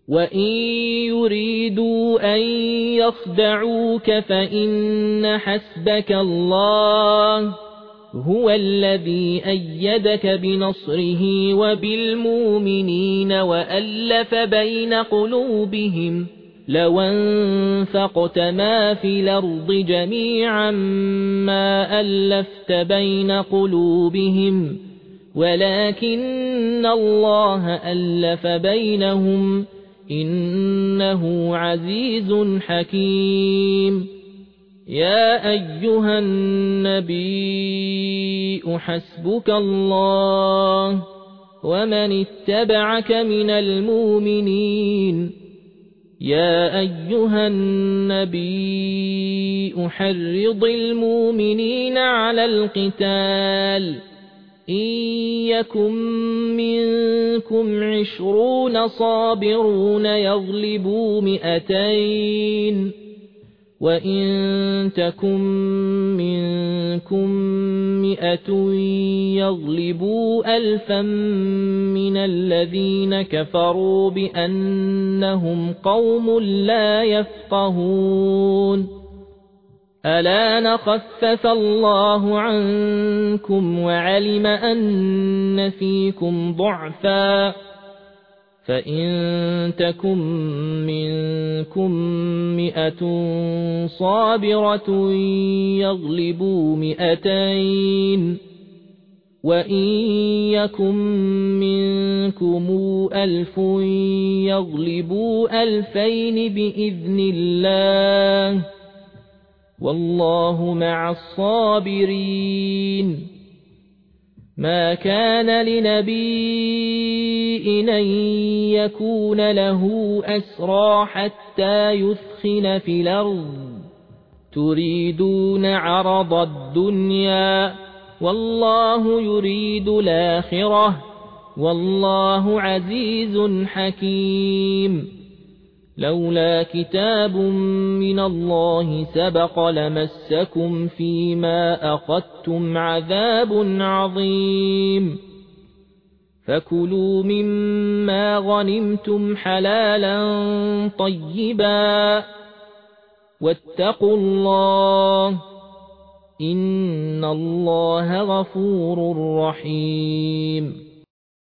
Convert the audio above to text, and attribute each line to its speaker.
Speaker 1: وَإِن يُرِيدُوا أَن يَخْدَعُوكَ فَإِنَّ حَسْبَكَ اللَّهُ هُوَ الَّذِي أَيَّدَكَ بِنَصْرِهِ وَبِالْمُؤْمِنِينَ وَأَلَّفَ بَيْنَ قُلُوبِهِمْ لَوْ أَنفَقْتَ مَا فِي الْأَرْضِ جَمِيعًا مَا أَلَّفْتَ بَيْنَ قُلُوبِهِمْ وَلَكِنَّ اللَّهَ أَلَّفَ بَيْنَهُمْ إِنَّهُ عَزِيزٌ حَكِيمٌ يَا أَيُّهَا النَّبِيُّ حَسْبُكَ اللَّهُ وَمَنِ اتَّبَعَكَ مِنَ الْمُؤْمِنِينَ يَا أَيُّهَا النَّبِيُّ حَرِّضِ الْمُؤْمِنِينَ عَلَى الْقِتَالِ إِن يَكُن مِّنكُمْ 20 صَابِرُونَ يَغْلِبُوا 200 وَإِن تَكُن مِّنكُم 100 يَغْلِبُوا 1000 مِّنَ الَّذِينَ كَفَرُوا بِأَنَّهُمْ قَوْمٌ لَّا يَفْقَهُونَ الآن خفف الله عنكم وعلم أن فيكم ضعفا فإن تكن منكم 100 صابرة يغلبوا 200 وإن يكن منكم 1000 يغلبوا 2000 بإذن الله والله مع الصابرين ما كان لنبي أن يكون له أسرى حتى يثخن في الأرض تريدون عرض الدنيا والله يريد الآخرة والله عزيز حكيم لولا كتاب من الله سبق لمسكم فيما أخذتم عذاب عظيم فكلوا مما غنمتم حلالا طيبا واتقوا الله إن الله غفور رحيم